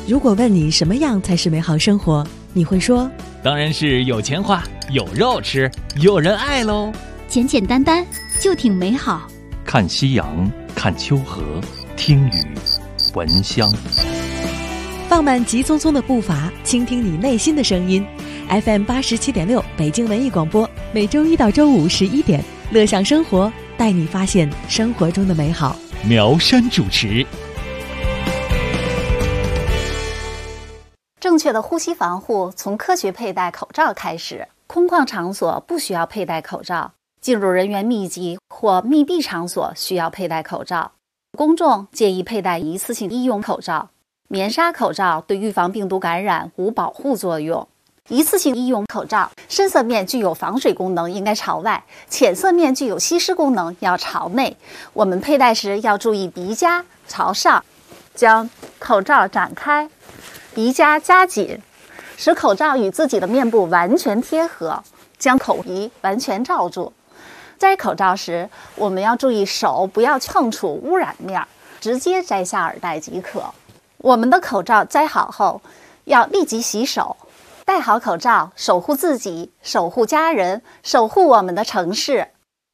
如果问你什么样才是美好生活，你会说当然是有钱花，有肉吃，有人爱喽。 简简单单就挺美好。 看夕阳，看秋河，听雨，闻香。 放慢急匆匆的步伐，倾听你内心的声音。FM 87.6北京文艺广播，每周一到周五11点，乐享生活，带你发现生活中的美好。 苗山主持。 正确的呼吸防护从科学佩戴口罩开始。空旷场所不需要佩戴口罩，进入人员密集或密闭场所需要佩戴口罩。公众建议佩戴一次性医用口罩。棉纱口罩对预防病毒感染无保护作用。一次性医用口罩深色面具有防水功能，应该朝外；浅色面具有吸湿功能，要朝内。我们佩戴时要注意鼻夹朝上，将口罩展开，鼻夹夹紧，使口罩与自己的面部完全贴合，将口鼻完全罩住。摘口罩时，我们要注意手不要碰触污染面，直接摘下耳带即可。我们的口罩摘好后，要立即洗手。戴好口罩，守护自己，守护家人，守护我们的城市。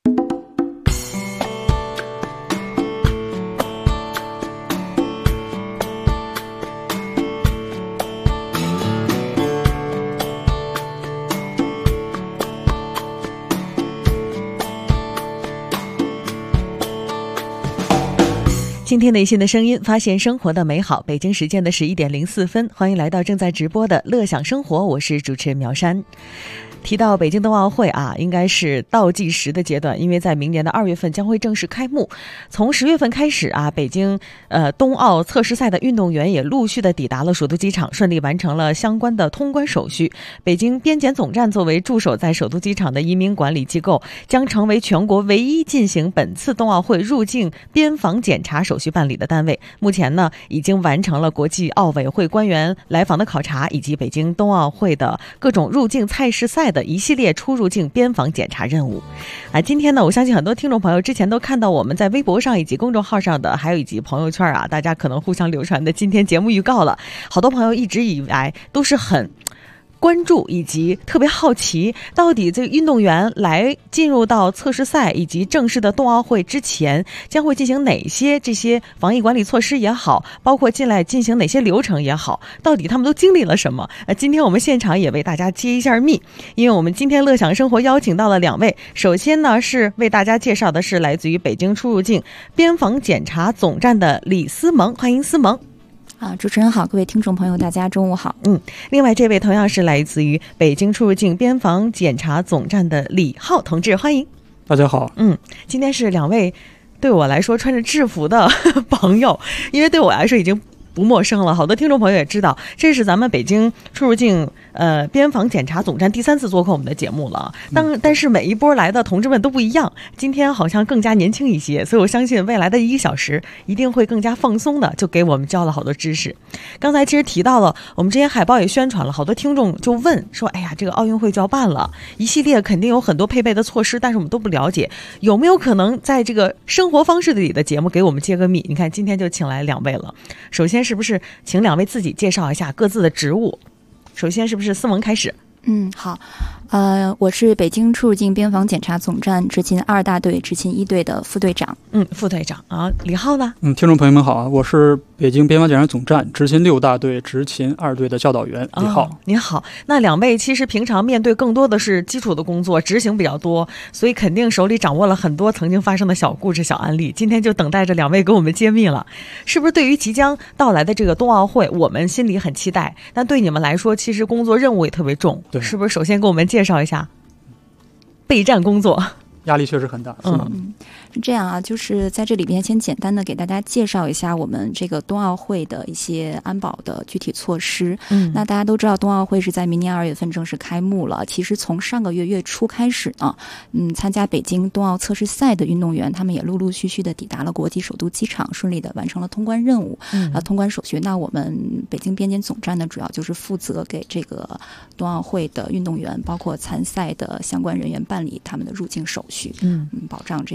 倾听内心的声音，发现生活的美好。北京时间的11点04分，欢迎来到正在直播的乐享生活，我是主持人苗山。提到北京冬奥会啊，应该是倒计时的阶段，因为在明年的2月份将会正式开幕。从10月份开始啊，北京冬奥测试赛的运动员也陆续的抵达了首都机场，顺利完成了相关的通关手续。北京边检总站作为驻守在首都机场的移民管理机构，将成为全国唯一进行本次冬奥会入境边防检查手续办理的单位。目前呢，已经完成了国际奥委会官员来访的考察，以及北京冬奥会的各种入境赛事赛的一系列出入境边防检查任务。今天呢，我相信很多听众朋友之前都看到我们在微博上以及公众号上的，还有以及朋友圈啊，大家可能互相流传的今天节目预告了。好多朋友一直以来都是很关注以及特别好奇，到底这个运动员来进入到测试赛以及正式的冬奥会之前，将会进行哪些这些防疫管理措施也好，包括进来进行哪些流程也好，到底他们都经历了什么？今天我们现场也为大家揭一下密，因为我们今天乐享生活邀请到了2位。首先呢，是为大家介绍的是来自于北京出入境边防检查总站的李思萌，欢迎思萌。 主持人好，各位听众朋友大家中午好。 另外这位同样是来自于北京出入境边防检查总站的李浩同志，欢迎。 大家好。 今天是2位对我来说穿着制服的朋友，因为对我来说已经不陌生了，好多听众朋友也知道，这是咱们北京出入境边防检查总站第3次做客我们的节目了。但是每一波来的同志们都不一样，今天好像更加年轻一些，所以我相信未来的1个小时一定会更加放松的，就给我们教了好多知识。刚才其实提到了，我们之前海报也宣传了，好多听众就问说，哎呀，这个奥运会就要办了，一系列肯定有很多配备的措施，但是我们都不了解，有没有可能在这个生活方式里的节目给我们揭个秘？你看今天就请来2位了，首先是不是请2位自己介绍一下各自的职务？首先是不是思萌开始？ 好，我是北京出入境边防检查总站执勤2大队执勤1队的副队长。 副队长啊，李浩呢？ 听众朋友们好啊，我是北京边防检查总站执勤6大队执勤2队的教导员李浩。 您好。那2位其实平常面对更多的是基础的工作，执行比较多，所以肯定手里掌握了很多曾经发生的小故事、小案例。今天就等待着2位给我们揭秘了。是不是对于即将到来的这个冬奥会，我们心里很期待，但对你们来说，其实工作任务也特别重。 对， 是不是首先给我们介绍一下备战工作？ 压力确实很大。 是这样啊，就是在这里边先简单的给大家介绍一下我们这个冬奥会的一些安保的具体措施。那大家都知道冬奥会是在明年2月份正式开幕了。其实从上个月月初开始呢，参加北京冬奥测试赛的运动员，他们也陆陆续续的抵达了国际首都机场，顺利的完成了通关任务，通关手续。那我们北京边检总站呢，主要就是负责给这个冬奥会的运动员，包括参赛的相关人员办理他们的入境手续，保障这个一系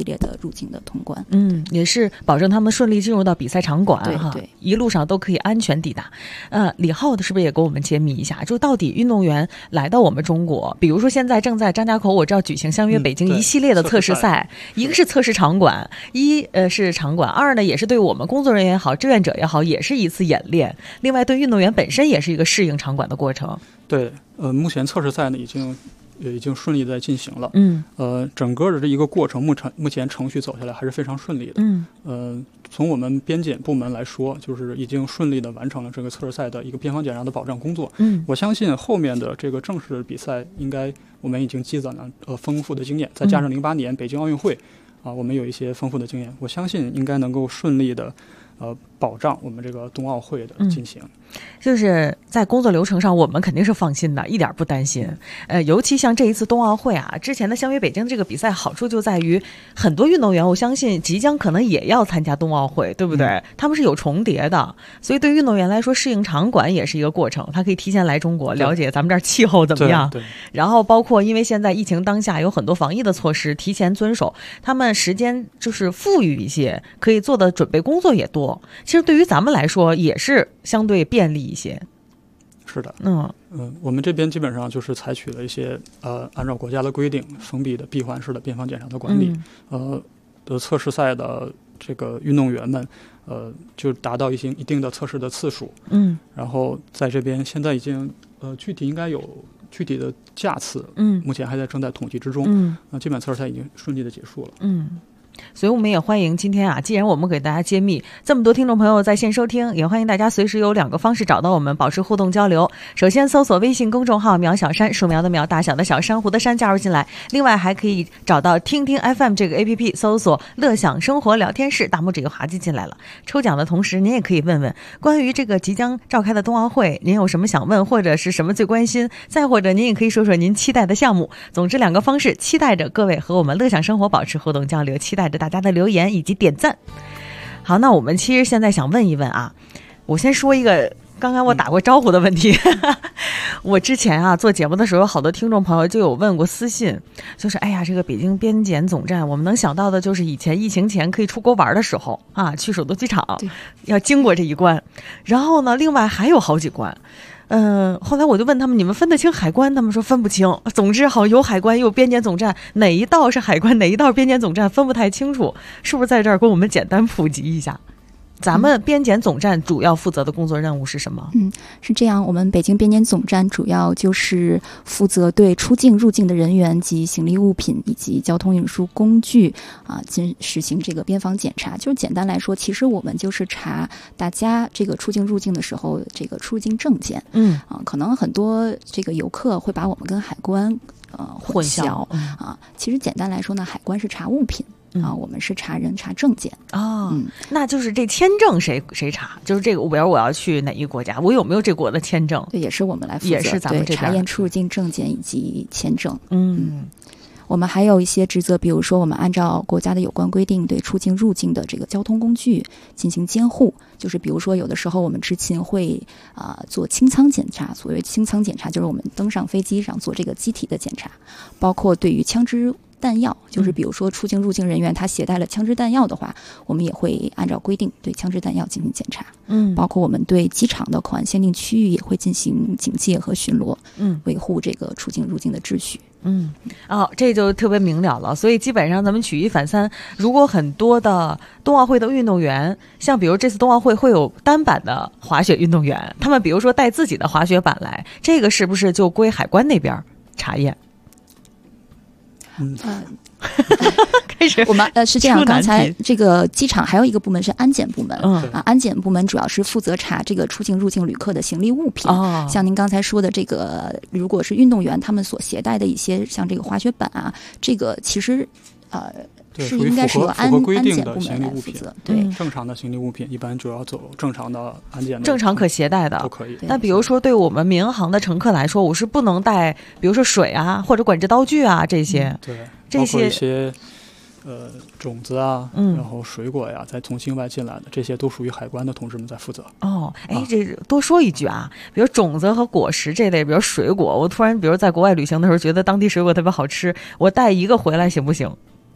列的入境的通关。 也是保证他们顺利进入到比赛场馆， 对， 一路上都可以安全抵达。李浩的是不是也给我们揭秘一下，就到底运动员来到我们中国，比如说现在正在张家口，我知道举行相约北京一系列的测试赛，一个是测试场馆，是场馆，二呢也是对我们工作人员也好，志愿者也好，也是一次演练。另外对运动员本身也是一个适应场馆的过程。 对，目前测试赛呢已经顺利的在进行了。整个的这一个过程目前程序走下来还是非常顺利的。从我们边检部门来说，就是已经顺利的完成了这个测试赛的一个边防检查的保障工作。我相信后面的这个正式比赛，应该我们已经积攒了丰富的经验，再加上08年北京奥运会我们有一些丰富的经验，我相信应该能够顺利的保障我们这个冬奥会的进行。 就是在工作流程上我们肯定是放心的，一点不担心。尤其像这一次冬奥会之前的相约北京这个比赛好处就在于很多运动员我相信即将可能也要参加冬奥会，对不对？他们是有重叠的，所以对运动员来说适应场馆也是一个过程，他可以提前来中国了解咱们这儿气候怎么样。然后包括因为现在疫情当下有很多防疫的措施提前遵守，他们时间就是富裕一些，可以做的准备工作也多，其实对于咱们来说也是相对便利一些。 是的。我们这边基本上就是采取了一些按照国家的规定封闭的闭环式的边防检查的管理。测试赛的这个运动员们就达到一定的测试的次数。然后在这边现在已经具体应该有具体的架次，目前还正在统计之中。基本测试赛已经顺利的结束了。 所以我们也欢迎今天既然我们给大家揭秘这么多听众朋友在线收听，也欢迎大家随时有2个方式找到我们保持互动交流。首先搜索微信公众号苗小山，树苗的苗，大小的小，珊瑚的珊，加入进来。另外还可以找到听听 FM 这个 APP， 搜索乐享生活聊天室，大拇指又滑稽进来了。抽奖的同时您也可以问问关于这个即将召开的冬奥会您有什么想问，或者是什么最关心，再或者您也可以说说您期待的项目。总之2个方式，期待着各位和我们乐享生活保持互动交流，期待着大家的留言以及点赞。好，那我们其实现在想问一问我先说一个刚刚我打过招呼的问题。我之前做节目的时候有好多听众朋友就有问过私信，就是这个北京边检总站我们能想到的就是以前疫情前可以出国玩的时候去首都机场要经过这一关，然后呢另外还有好几关。后来我就问他们，你们分得清海关？他们说分不清。总之有海关又有边检总站，哪一道是海关哪一道是边检总站分不太清楚，是不是在这儿给我们简单普及一下？咱们边检总站主要负责的工作任务是什么？ 是这样，我们北京边检总站主要就是负责对出境入境的人员及行李物品以及交通运输工具实行这个边防检查。就是简单来说，其实我们就是查大家这个出境入境的时候这个出境证件。可能很多这个游客会把我们跟海关混淆其实简单来说呢，海关是查物品。我们是查人查证件。 那就是这签证谁查？就是这个比如我要去哪一个国家，我有没有这国的签证？ 对，也是我们来负责， 也是咱们这边查验出入境证件以及签证。我们还有一些职责，比如说我们按照国家的有关规定对出境入境的这个交通工具进行监护，就是比如说有的时候我们执勤会做清仓检查。所谓清仓检查就是我们登上飞机上做这个机体的检查，包括对于枪支弹药，就是比如说出境入境人员他携带了枪支弹药的话，我们也会按照规定对枪支弹药进行检查。包括我们对机场的口岸限定区域也会进行警戒和巡逻，维护这个出境入境的秩序。 这就特别明了了。所以基本上咱们举一反三，如果很多的冬奥会的运动员，像比如这次冬奥会会有单板的滑雪运动员，他们比如说带自己的滑雪板来，这个是不是就归海关那边查验？开始我们是这样，刚才这个机场还有一个部门是安检部门。安检部门主要是负责查这个出境入境旅客的行李物品。像您刚才说的这个，如果是运动员他们所携带的一些像这个滑雪板这个其实是应该是由安检部门来负责。对， 正常的行李物品一般主要走正常的安检的， 正常可携带的都可以。 但比如说对我们民航的乘客来说，我是不能带比如说水或者管制刀具这些。 对， 这些包括一些种子然后水果再从境外进来的，这些都属于海关的同志们在负责。 这多说一句比如种子和果实这类，比如水果，我突然比如在国外旅行的时候觉得当地水果特别好吃，我带一个回来行不行？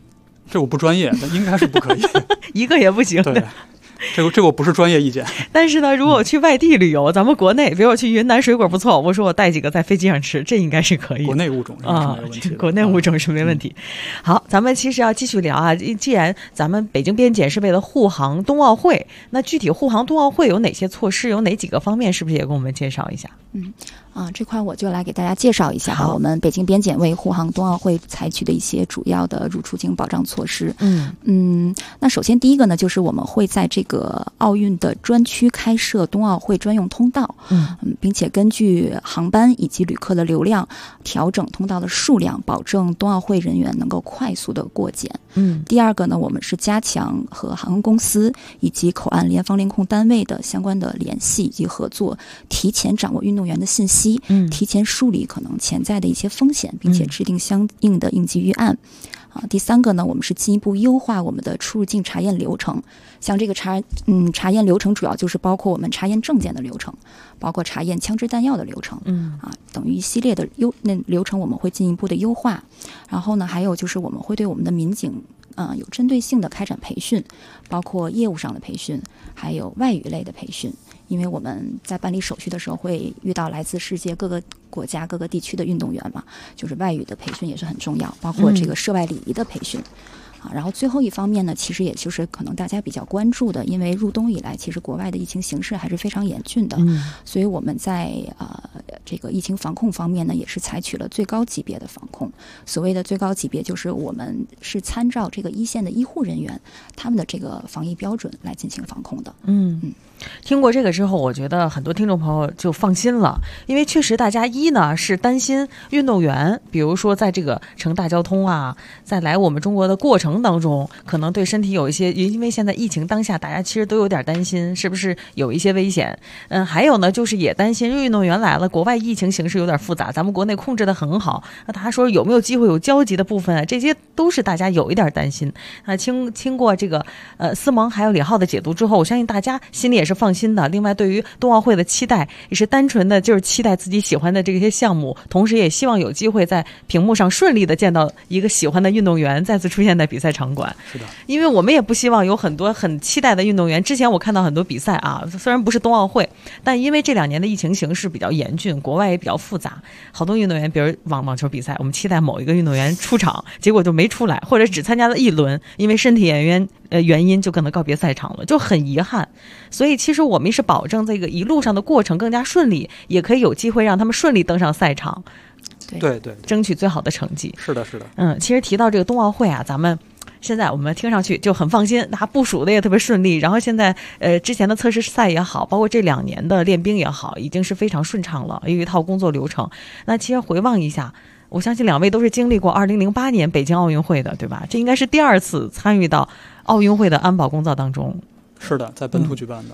这我不专业，但应该是不可以， 一个也不行。 对。这个我不是专业意见， 但是呢，如果我去外地旅游，咱们国内，比如我去云南水果不错，我说我带几个在飞机上吃，这应该是可以。 国内物种是没有问题的， 国内物种是没问题。好，咱们其实要继续聊啊。既然咱们北京边检是为了护航冬奥会，那具体护航冬奥会有哪些措施，有哪几个方面，是不是也跟我们介绍一下？ 这块我就来给大家介绍一下我们北京边检为护航冬奥会采取的一些主要的入出境保障措施。那首先第一个呢，就是我们会在这个奥运的专区开设冬奥会专用通道，并且根据航班以及旅客的流量调整通道的数量，保证冬奥会人员能够快速的过检。第二个呢，我们是加强和航空公司以及口岸联防联控单位的相关的联系以及合作，提前掌握运动员的信息，提前梳理可能潜在的一些风险，并且制定相应的应急预案。第三个呢，我们是进一步优化我们的出入境查验流程。像这个查验流程主要就是包括我们查验证件的流程，包括查验枪支弹药的流程，等于一系列的流程我们会进一步的优化。然后呢，还有就是我们会对我们的民警有针对性的开展培训，包括业务上的培训，还有外语类的培训。因为我们在办理手续的时候会遇到来自世界各个国家各个地区的运动员嘛，就是外语的培训也是很重要，包括这个涉外礼仪的培训。然后最后一方面呢，其实也就是可能大家比较关注的，因为入冬以来其实国外的疫情形势还是非常严峻的，所以我们在这个疫情防控方面呢，也是采取了最高级别的防控。所谓的最高级别，就是我们是参照这个一线的医护人员他们的这个防疫标准来进行防控的。 听过这个之后，我觉得很多听众朋友就放心了，因为确实大家呢是担心运动员，比如说在这个乘大交通啊，在来我们中国的过程当中，可能对身体有一些，因为现在疫情当下，大家其实都有点担心，是不是有一些危险？还有呢，就是也担心运动员来了，国外疫情形势有点复杂，咱们国内控制得很好，那大家说有没有机会有交集的部分啊？这些都是大家有一点担心。经过这个思萌还有李浩的解读之后，我相信大家心里也是放心的。另外，对于冬奥会的期待也是单纯的就是期待自己喜欢的这些项目，同时也希望有机会在屏幕上顺利的见到一个喜欢的运动员再次出现在比赛场馆。 是的， 因为我们也不希望有很多很期待的运动员。之前我看到很多比赛啊，虽然不是冬奥会，但因为这2年的疫情形势比较严峻，国外也比较复杂，好多运动员，比如网球比赛，我们期待某一个运动员出场，结果就没出来，或者只参加了1轮，因为身体原因就可能告别赛场了，就很遗憾。所以其实我们是保证这个一路上的过程更加顺利，也可以有机会让他们顺利登上赛场， 对， 争取最好的成绩。 是的。 其实提到这个冬奥会啊，咱们现在我们听上去就很放心，它部署的也特别顺利，然后现在之前的测试赛也好，包括这2年的练兵也好，已经是非常顺畅了，有一套工作流程。那其实回望一下，我相信2位都是经历过2008年北京奥运会的，对吧？这应该是第2次参与到奥运会的安保工作当中。 是的，在本土举办的。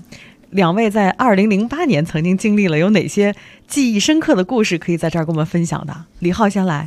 2位在2008年曾经经历了有哪些记忆深刻的故事可以在这儿跟我们分享的？李浩先来。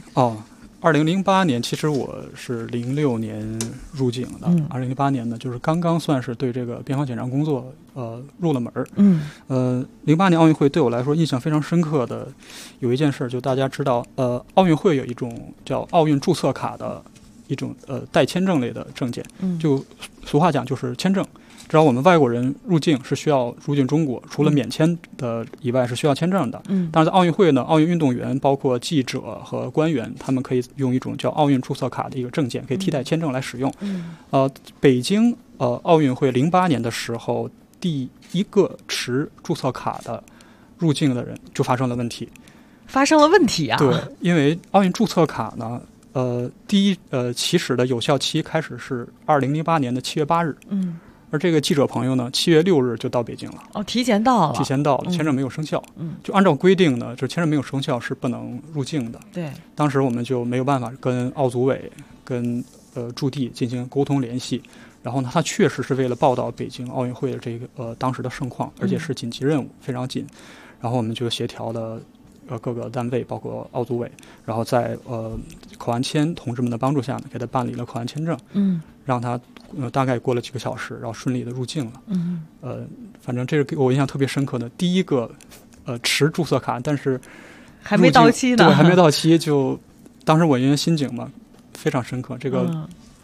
2008年其实我是06年入境的，2008年呢就是刚刚算是对这个边防检查工作入了门。08年奥运会对我来说印象非常深刻的有一件事，就大家知道奥运会有一种叫奥运注册卡的一种带签证类的证件，就俗话讲就是签证。只要我们外国人入境是需要入境中国，除了免签的以外是需要签证的。但是在奥运会呢，奥运运动员包括记者和官员，他们可以用一种叫奥运注册卡的一个证件，可以替代签证来使用。北京奥运会08年的时候，第一个持注册卡的入境的人就发生了问题。 发生了问题啊？ 对，因为奥运注册卡呢，起始的有效期开始是2008年的7月8日。而这个记者朋友呢，7月6日就到北京了。 提前到了， 签证没有生效。就按照规定呢，就签证没有生效是不能入境的。 对， 当时我们就没有办法跟奥组委、跟驻地进行沟通联系。然后呢，他确实是为了报道北京奥运会的这个当时的盛况，而且是紧急任务，非常紧。然后我们就协调了各个单位，包括奥组委，然后在口岸签同志们的帮助下呢，给他办理了口岸签证。让他大概过了几个小时，然后顺利的入境了。反正这是给我印象特别深刻的第一个持注册卡，但是还没到期呢。 对，还没到期，就当时我因为心境嘛非常深刻。这个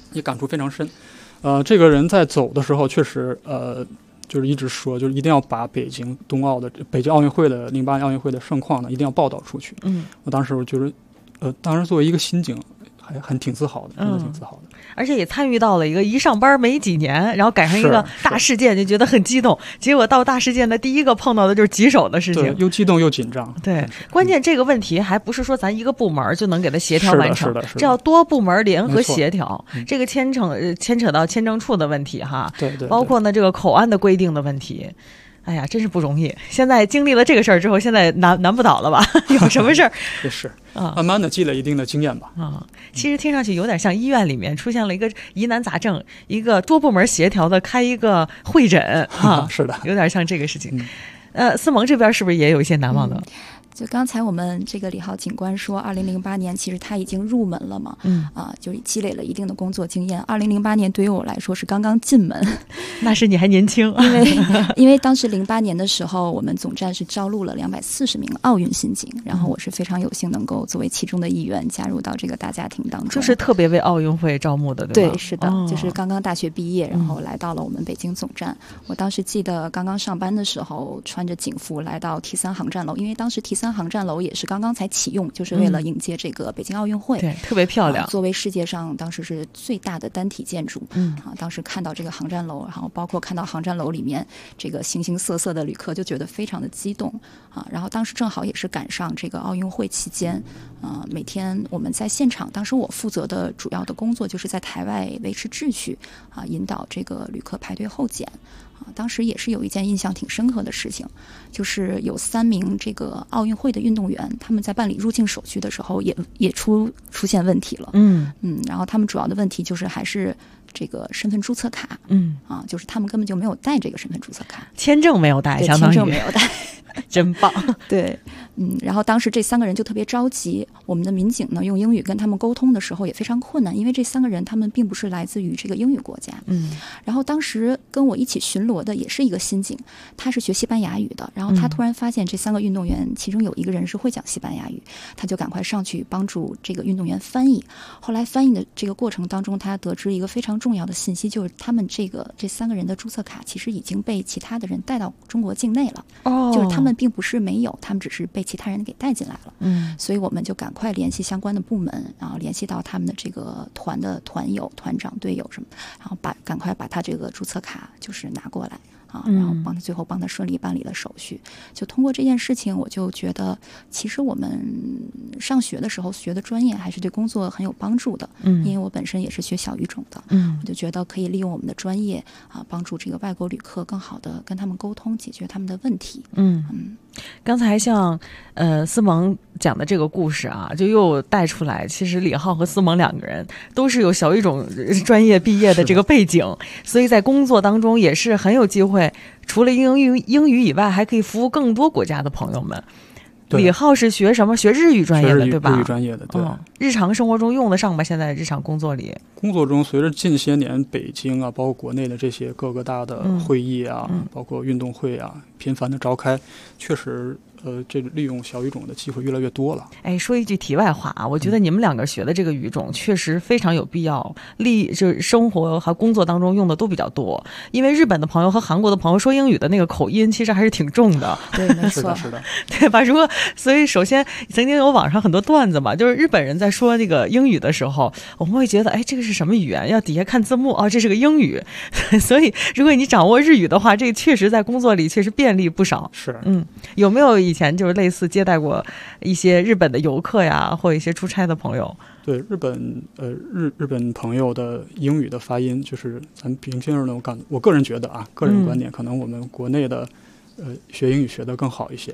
也感触非常深。这个人在走的时候确实就是一直说，就是一定要把北京奥运会的08年奥运会的盛况呢，一定要报道出去。我当时我觉得，当时作为一个新警，还挺自豪的，真的挺自豪的。 而且也参与到了一上班没几年，然后赶上一个大事件，就觉得很激动。结果到大事件的第一个碰到的就是棘手的事情， 对，又激动又紧张。 对，关键这个问题还不是说咱一个部门就能给它协调完成，这要多部门联合协调。这个牵扯到签证处的问题哈， 对， 包括呢这个口岸的规定的问题。哎呀，真是不容易！现在经历了这个事儿之后，现在难不倒了吧？有什么事儿也是慢慢的积累一定的经验吧。 其实听上去有点像医院里面出现了一个疑难杂症，一个多部门协调的开一个会诊是的， 有点像这个事情。思萌这边是不是也有一些难忘的？ 就刚才我们这个李浩警官说2008年其实他已经入门了嘛，就是积累了一定的工作经验。2008年对于我来说是刚刚进门， 那是你还年轻， 因为当时08年的时候，我们总站是招录了240名奥运新警，然后我是非常有幸能够作为其中的一员加入到这个大家庭当中， 就是特别为奥运会招募的，对吧？ 对，是的，就是刚刚大学毕业，然后来到了我们北京总站。我当时记得刚刚上班的时候，穿着警服来到 T3航站楼，因为当时 T3航站楼也是刚刚才启用，就是为了迎接这个北京奥运会， 对，特别漂亮。 作为世界上当时是最大的单体建筑，当时看到这个航站楼，然后包括看到航站楼里面这个形形色色的旅客，就觉得非常的激动然后当时正好也是赶上这个奥运会期间，每天我们在现场，当时我负责的主要的工作就是在台外维持秩序引导这个旅客排队候检。当时也是有一件印象挺深刻的事情，就是有3名这个奥运会的运动员，他们在办理入境手续的时候也出现问题了。然后他们主要的问题就是还是这个身份注册卡，就是他们根本就没有带这个身份注册卡， 签证没有带，相当于签证没有带。 真棒。 对，然后当时这3个人就特别着急，我们的民警呢用英语跟他们沟通的时候也非常困难，因为这3个人他们并不是来自于这个英语国家。然后当时跟我一起巡逻的也是一个新警，他是学西班牙语的，然后他突然发现这3个运动员其中有一个人是会讲西班牙语，他就赶快上去帮助这个运动员翻译。后来翻译的这个过程当中，他得知一个非常重要的信息，就是他们这3个人的注册卡其实已经被其他的人带到中国境内了。就是他们并不是没有，他们只是被其他人给带进来了。所以我们就赶快联系相关的部门，然后联系到他们的这个团的团友、团长、队友什么，然后赶快把他这个注册卡就是拿过来然后最后帮他顺利办理了手续。就通过这件事情，我就觉得其实我们上学的时候学的专业还是对工作很有帮助的。因为我本身也是学小语种的，我就觉得可以利用我们的专业帮助这个外国旅客更好的跟他们沟通，解决他们的问题。 刚才像思萌讲的这个故事就又带出来，其实李浩和思萌2个人都是有小语种专业毕业的这个背景，所以在工作当中也是很有机会，除了英语以外，还可以服务更多国家的朋友们。李浩是学什么？学日语专业的，对吧？ 日语专业的，对。 日常生活中用得上吧？现在日常工作里， 随着近些年北京包括国内的这些各个大的会议包括运动会频繁的召开，确实这个利用小语种的机会越来越多了。 说一句题外话我觉得你们2个学的这个语种确实非常有必要，就是生活和工作当中用的都比较多。因为日本的朋友和韩国的朋友说英语的那个口音其实还是挺重的。 对，没错， 是的， 对吧？所以首先曾经有网上很多段子嘛，就是日本人在说这个英语的时候，我们会觉得这个是什么语言？要底下看字幕这是个英语。所以如果你掌握日语的话，这个确实在工作里确实便利不少。 是， 有没有以前就是类似接待过一些日本的游客呀，或一些出差的朋友？ 对，日本朋友的英语的发音，就是咱平心而论，我个人觉得个人观点，可能我们国内的学英语学得更好一些。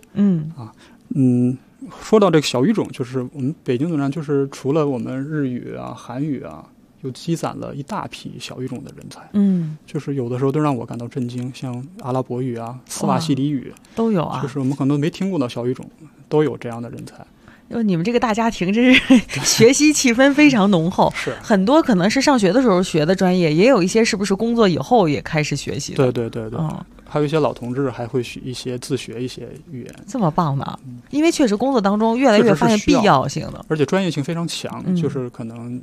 说到这个小语种，就是我们北京总站就是除了我们日语韩语又积攒了一大批小语种的人才。就是有的时候都让我感到震惊，像阿拉伯语斯瓦西里语都有就是我们可能没听过的小语种都有这样的人才。 你们这个大家庭真是学习气氛非常浓厚。 是很多可能是上学的时候学的专业，也有一些是不是工作以后也开始学习的。 对，还有一些老同志还会自学一些语言。 这么棒呢？因为确实工作当中越来越发现必要性的， 而且专业性非常强。就是可能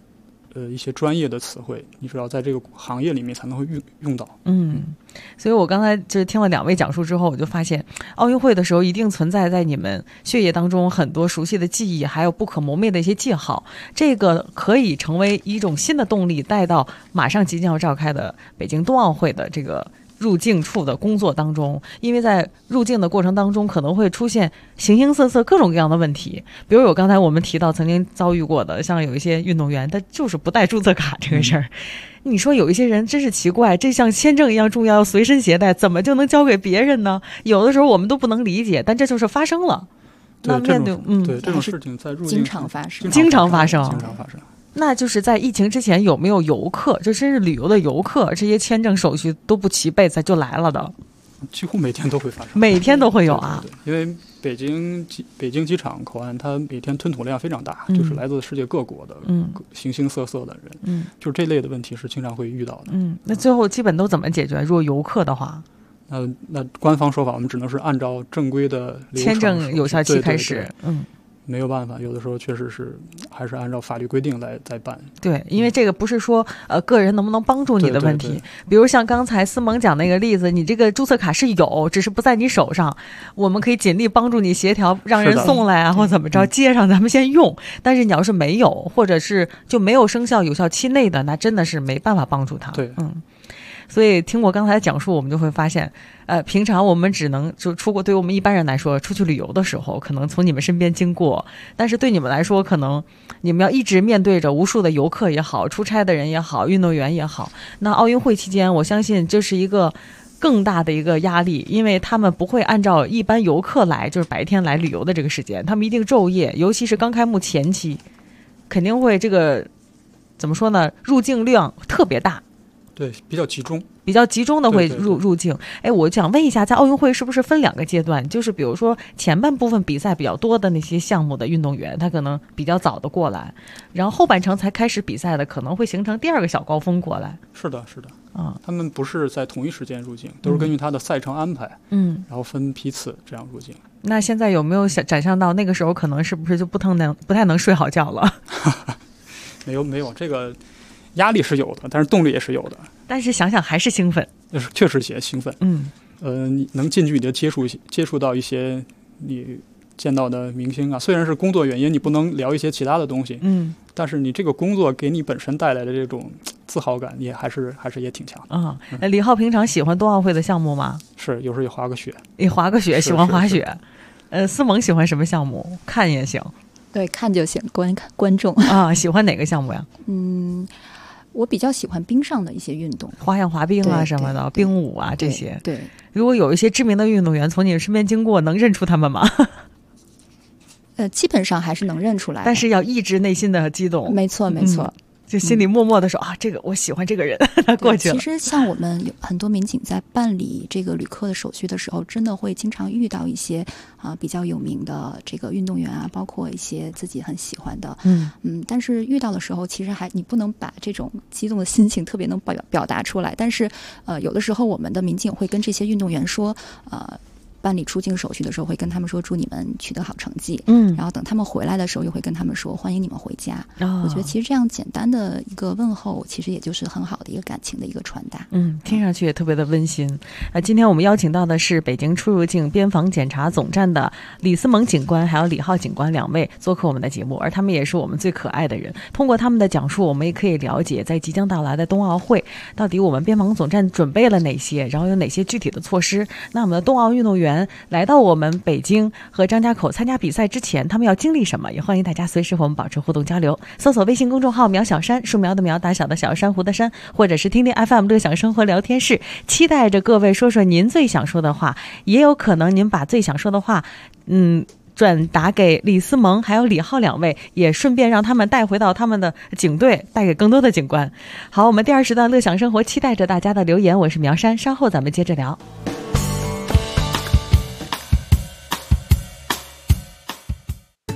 一些专业的词汇，你只要在这个行业里面才能会用到。 所以我刚才就是听了2位讲述之后，我就发现奥运会的时候一定存在在你们血液当中很多熟悉的记忆，还有不可磨灭的一些记号，这个可以成为一种新的动力，带到马上即将要召开的北京冬奥会的这个入境处的工作当中。因为在入境的过程当中可能会出现形形色色各种各样的问题，比如有刚才我们提到曾经遭遇过的，像有一些运动员他就是不带注册卡这个事儿，你说有一些人真是奇怪，这像签证一样重要要随身携带，怎么就能交给别人呢？有的时候我们都不能理解，但这就是发生了。 对， 那面对对这种事情在入境经常发生。 那就是在疫情之前有没有游客，就甚至旅游的游客，这些签证手续都不齐备就来了的？ 几乎每天都会发生， 每天都会有啊。 对，因为北京机场口岸它每天吞吐量非常大，就是来自世界各国的形形色色的人，就是这类的问题是经常会遇到的。 那最后基本都怎么解决？如果游客的话， 那官方说法我们只能是按照正规的流程， 签证有效期开始。 没有办法，有的时候确实是还是按照法律规定来办。 对，因为这个不是说个人能不能帮助你的问题。对，比如像刚才思萌讲那个例子，你这个注册卡是有，只是不在你手上，我们可以尽力帮助你协调，让人送来啊，或怎么着接上，咱们先用。但是你要是没有，或者是就没有生效有效期内的，那真的是没办法帮助他。 对， 所以听过刚才的讲述，我们就会发现，平常我们只能就出国，对于我们一般人来说，出去旅游的时候，可能从你们身边经过，但是对你们来说，可能你们要一直面对着无数的游客也好，出差的人也好，运动员也好。那奥运会期间，我相信这是一个更大的一个压力，因为他们不会按照一般游客来，就是白天来旅游的这个时间，他们一定昼夜，尤其是刚开幕前期，肯定会这个怎么说呢？入境量特别大。 对，比较集中的会入境。我想问一下，在奥运会是不是分2个阶段？就是比如说前半部分比赛比较多的那些项目的运动员，他可能比较早的过来，然后后半程才开始比赛的，可能会形成第2个小高峰过来。 是的，他们不是在同一时间入境，都是根据他的赛程安排，然后分批次这样入境。 那现在有没有展现到那个时候，可能是不是就不太能睡好觉了？ 没有这个。压力是有的，但是动力也是有的。 但是想想还是兴奋， 确实也兴奋。你能近距离的接触到一些你见到的明星啊，虽然是工作原因，你不能聊一些其他的东西，但是你这个工作给你本身带来的这种自豪感，也还是也挺强的。 李浩平常喜欢冬奥会的项目吗？ 是，有时候也滑个雪。 也滑个雪，喜欢滑雪。思萌喜欢什么项目？看也行。 对，看就行，观众啊，喜欢哪个项目呀？ 我比较喜欢冰上的一些运动， 花样滑冰啊什么的，冰舞啊这些。 对， 如果有一些知名的运动员从你身边经过，能认出他们吗？ 基本上还是能认出来， 但是要抑制内心的激动。 没错。 就心里默默的说这个我喜欢这个人，他过去了。 其实像我们有很多民警在办理这个旅客的手续的时候，真的会经常遇到一些比较有名的这个运动员啊，包括一些自己很喜欢的，但是遇到的时候，其实你不能把这种激动的心情特别能表达出来。但是有的时候我们的民警会跟这些运动员说，办理出境手续的时候会跟他们说祝你们取得好成绩，然后等他们回来的时候又会跟他们说欢迎你们回家。我觉得其实这样简单的一个问候，其实也就是很好的一个感情的一个传达。 听上去也特别的温馨。今天我们邀请到的是北京出入境边防检查总站的李思萌警官还有李浩警官2位做客我们的节目，而他们也是我们最可爱的人。通过他们的讲述，我们也可以了解在即将到来的冬奥会，到底我们边防总站准备了哪些，然后有哪些具体的措施。那我们的冬奥运动员来到我们北京和张家口参加比赛之前，他们要经历什么？也欢迎大家随时和我们保持互动交流。搜索微信公众号苗小山，树苗的苗，大小的小，珊瑚的珊，或者是听听 FM 乐享生活聊天室，期待着各位说说您最想说的话，也有可能您把最想说的话转达给李思萌还有李浩2位，也顺便让他们带回到他们的警队，带给更多的警官。好，我们第2时段乐享生活期待着大家的留言，我是苗山，稍后咱们接着聊。 妈妈，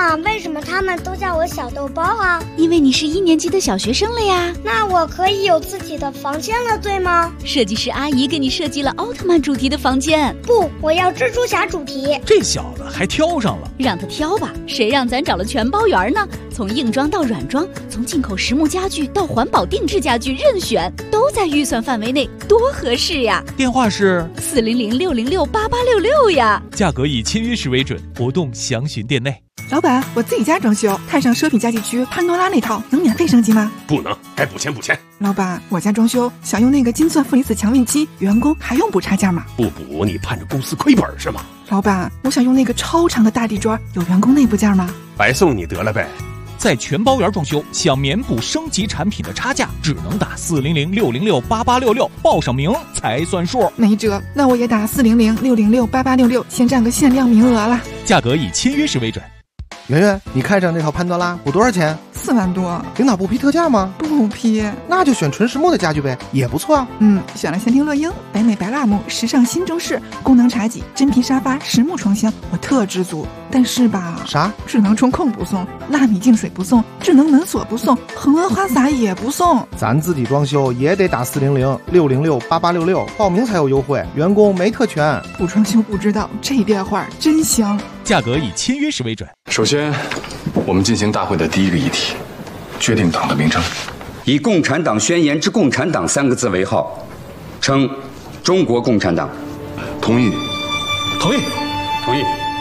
妈，为什么他们都叫我小豆包啊？ 因为你是1年级的小学生了呀。 那我可以有自己的房间了，对吗？ 设计师阿姨给你设计了奥特曼主题的房间。 不，我要蜘蛛侠主题。 这小子还挑上了。 让他挑吧，谁让咱找了全包圆呢？从硬装到软装，从进口实木家具到环保定制家具，任选，都在预算范围内，多合适呀！ 电话是 400-606-8866呀。 价格以签约时为准，活动详询店内。 老板，我自己家装修，看上奢品家具区潘多拉那套，能免费升级吗？ 不能，该补钱补钱。 老板，我家装修想用那个金钻负离子强运期，员工还用补差价吗？ 不补你盼着公司亏本是吗？ 老板，我想用那个超长的大地砖，有员工内部件吗？ 白送你得了呗。 在全包圆装修，想免补升级产品的差价，只能打400-606-8866，报上名才算数。 没辙，那我也打400-606-8866，先占个限量名额了。 价格以签约时为准。 圆圆，你看上那套潘多拉补多少钱 ？4万多。 领导不批特价吗？ 不批。 那就选纯实木的家具呗，也不错啊。 选了仙庭乐英、北美白蜡木、时尚新中式、功能茶几、真皮沙发、实木床箱，我特知足。但是吧， 啥？ 智能中控不送，纳米净水不送，智能门锁不送，恒温花洒也不送。 咱自己装修也得打400-606-8866，报名才有优惠，员工没特权。 不装修不知道，这电话真香。 价格以签约时为准。 首先，我们进行大会的第一个议题，决定党的名称， 以《共产党宣言》之“共产党”3个字为号，称中国共产党。 同意。 同意。 同意。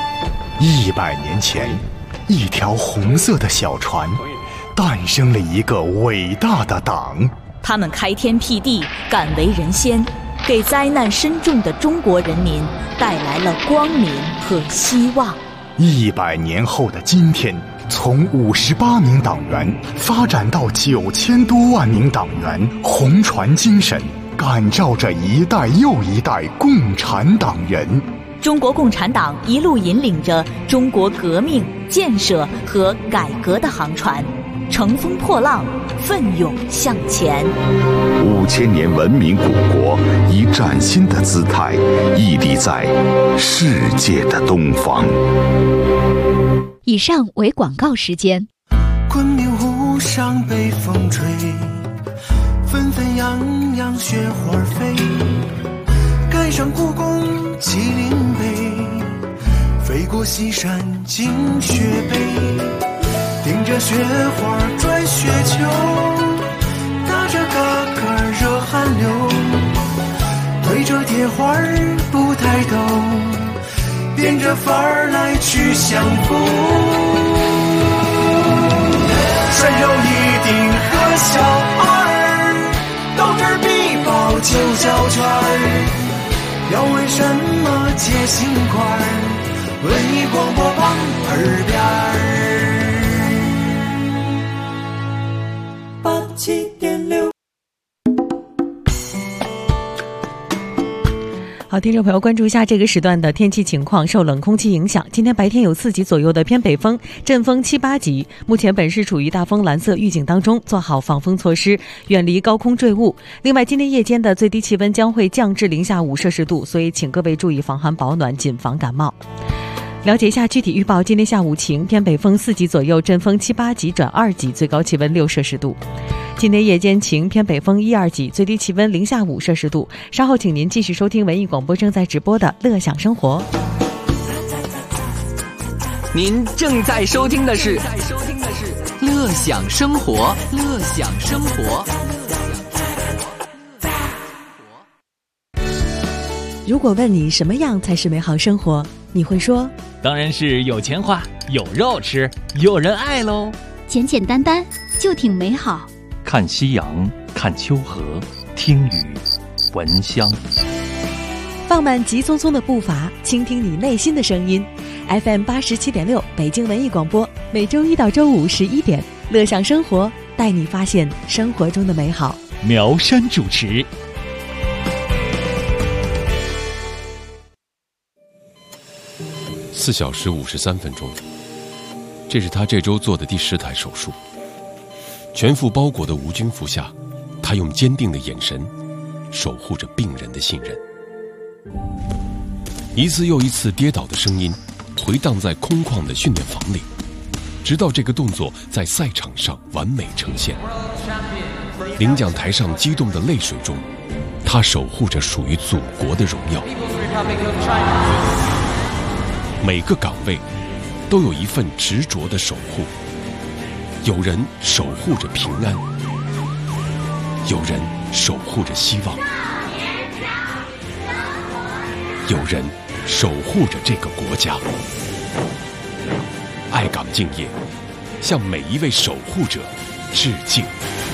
100年前，一条红色的小船，诞生了一个伟大的党。 他们开天辟地，敢为人先，给灾难深重的中国人民带来了光明和希望。 100年后的今天，从58名党员发展到9000多万名党员，红船精神感召着一代又一代共产党人。 中国共产党一路引领着中国革命、建设和改革的航船，乘风破浪，奋勇向前。 5000年文明古国以崭新的姿态屹立在世界的东方。 以上为广告时间。 昆明湖上北风吹，纷纷扬扬雪花飞，赶上故宫麒麟碑，飞过西山进雪北，顶着雪花转雪球，打着嘎嘎热汗流，对着铁花不抬头，变着法儿来去相逢。穿上一顶和小二，到这儿必报就交圈儿。要问什么解心块，文艺广播旁耳边87.6。 好，听众朋友，关注一下这个时段的天气情况。受冷空气影响，今天白天有4级左右的偏北风，阵风7、8级。目前本市处于大风蓝色预警当中，做好防风措施，远离高空坠物。另外，今天夜间的最低气温将会降至零下5摄氏度，所以请各位注意防寒保暖，谨防感冒。了解一下具体预报：今天下午晴，偏北风4级左右，阵风7、8级转2级，最高气温6摄氏度。今天夜间晴，偏北风1、2级，最低气温零下5摄氏度。稍后请您继续收听文艺广播正在直播的《乐享生活》。 您正在收听的是《乐享生活》，乐享生活。 如果问你什么样才是美好生活，你会说？ 当然是有钱花，有肉吃，有人爱喽。 简简单单就挺美好。 看夕阳，看秋荷，听雨，闻香。 放慢急匆匆的步伐，倾听你内心的声音。FM 87.6北京文艺广播，每周1到周511点，乐享生活，带你发现生活中的美好。 苗山主持。 4小时53分钟，这是他这周做的第10台手术。全副包裹的无菌服下，他用坚定的眼神守护着病人的信任。一次又一次跌倒的声音回荡在空旷的训练房里， 直到这个动作在赛场上完美呈现。领奖台上激动的泪水中，他守护着属于祖国的荣耀。每个岗位都有一份执着的守护，有人守护着平安，有人守护着希望，有人守护着这个国家。爱岗敬业，向每一位守护者致敬。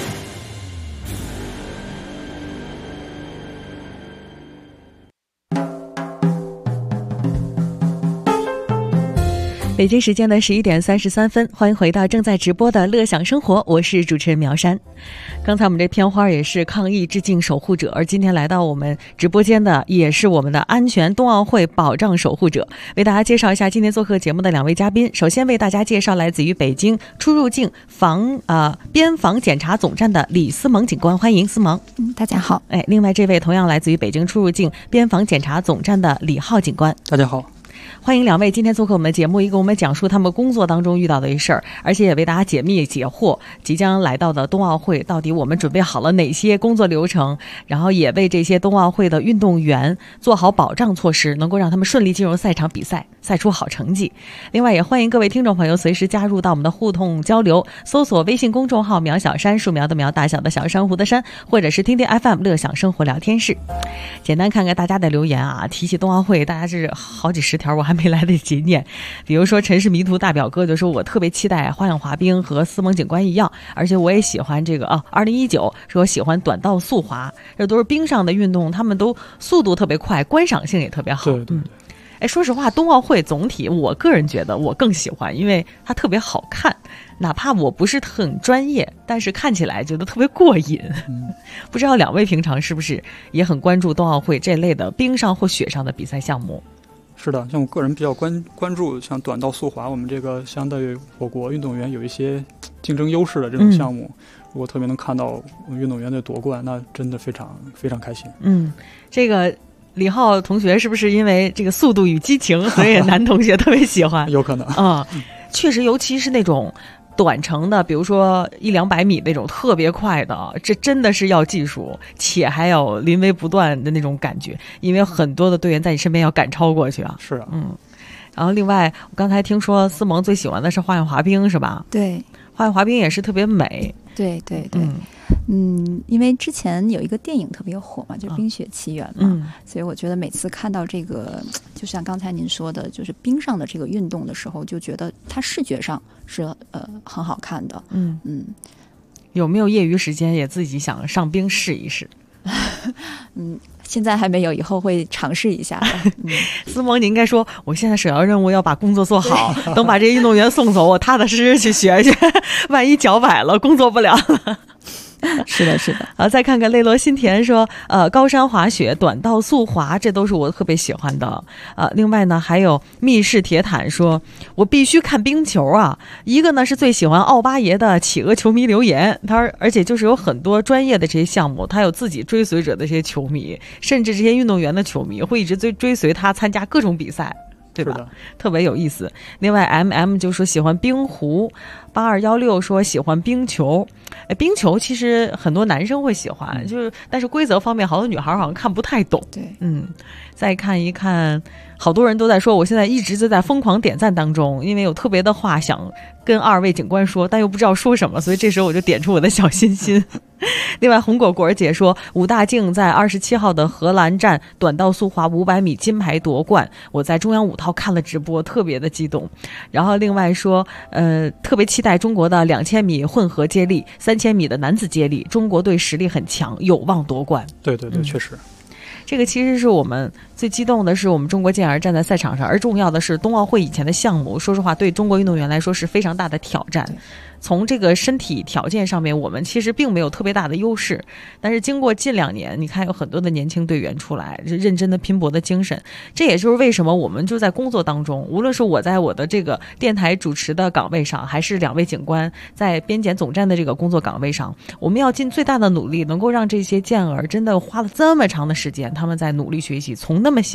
北京时间的11点33分，欢迎回到正在直播的乐享生活，我是主持人苗山。刚才我们这片花也是抗疫致敬守护者，而今天来到我们直播间的也是我们的安全冬奥会保障守护者。为大家介绍一下今天做客节目的两位嘉宾。首先为大家介绍来自于北京出入境边防检查总站的李思萌警官，欢迎思萌。 大家好。 另外这位同样来自于北京出入境边防检查总站的李浩警官， 大家好。 欢迎两位今天做客我们的节目，给我们讲述他们工作当中遇到的一事儿，而且也为大家解密解惑即将来到的冬奥会到底我们准备好了哪些工作流程，然后也为这些冬奥会的运动员做好保障措施，能够让他们顺利进入赛场比赛，赛出好成绩。另外也欢迎各位听众朋友随时加入到我们的互动交流，搜索微信公众号苗小山，树苗的苗，大小的小，珊瑚的珊，或者是听听 FM 乐享生活聊天室。简单看看大家的留言啊，提起冬奥会大家是好几十条，我还没来得及念。比如说城市迷途大表哥就说，我特别期待花样滑冰，和思萌警官一样，而且我也喜欢这个2019说喜欢短道速滑，这都是冰上的运动，他们都速度特别快，观赏性也特别好。 对对对。 说实话，冬奥会总体我个人觉得我更喜欢，因为它特别好看，哪怕我不是很专业，但是看起来觉得特别过瘾。不知道两位平常是不是也很关注冬奥会这类的冰上或雪上的比赛项目？ 是的，像我个人比较关注像短道速滑，我们这个相对于我国运动员有一些竞争优势的这种项目，如果特别能看到运动员的夺冠，那真的非常非常开心。 这个李浩同学是不是因为这个速度与激情，所以男同学特别喜欢？ 有可能确实，尤其是那种短程的，比如说100-200米那种特别快的，这真的是要技术，且还有临危不断的那种感觉，因为很多的队员在你身边要赶超过去啊。 是啊， 然后另外我刚才听说思萌最喜欢的是花样滑冰，是吧？ 对， 花样滑冰也是特别美。 对对对。因为之前有一个电影特别火嘛，就是《冰雪奇缘》嘛，所以我觉得每次看到这个，就像刚才您说的，就是冰上的这个运动的时候，就觉得它视觉上是很好看的。 有没有业余时间也自己想上冰试一试？ 现在还没有，以后会尝试一下的。 思萌，你应该说，我现在首要任务要把工作做好，等把这些运动员送走，我踏踏实实去学学，万一脚崴了，工作不了了。 是的，是的。 好，再看看泪落心田说，高山滑雪、短道速滑，这都是我特别喜欢的。另外呢，还有密室铁坦说，我必须看冰球啊。一个呢是最喜欢奥巴爷的企鹅球迷留言，而且就是有很多专业的这些项目，他有自己追随者的这些球迷，甚至这些运动员的球迷会一直追随他参加各种比赛。对吧？特别有意思。另外 MM 就说喜欢冰壶，8216说喜欢冰球。冰球其实很多男生会喜欢，但是规则方面好多女孩好像看不太懂。 对， 再看一看，好多人都在说，我现在一直就在疯狂点赞当中，因为有特别的话想跟2位警官说，但又不知道说什么，所以这时候我就点出我的小心心。另外红果果姐说，武大靖在27号的荷兰站短道速滑500米金牌夺冠，我在中央5套看了直播，特别的激动。然后另外说特别期待中国的2000米混合接力、3000米的男子接力，中国队实力很强，有望夺冠。 对对对，确实。 这个其实是我们最激动的，是我们中国健儿站在赛场上，而重要的是冬奥会以前的项目，说实话对中国运动员来说是非常大的挑战。从这个身体条件上面，我们其实并没有特别大的优势，但是经过近2年，你看有很多的年轻队员出来，认真的拼搏的精神，这也就是为什么我们就在工作当中，无论是我在我的这个电台主持的岗位上，还是2位警官在边检总站的这个工作岗位上，我们要尽最大的努力，能够让这些健儿真的花了这么长的时间，他们在努力学习，从那么小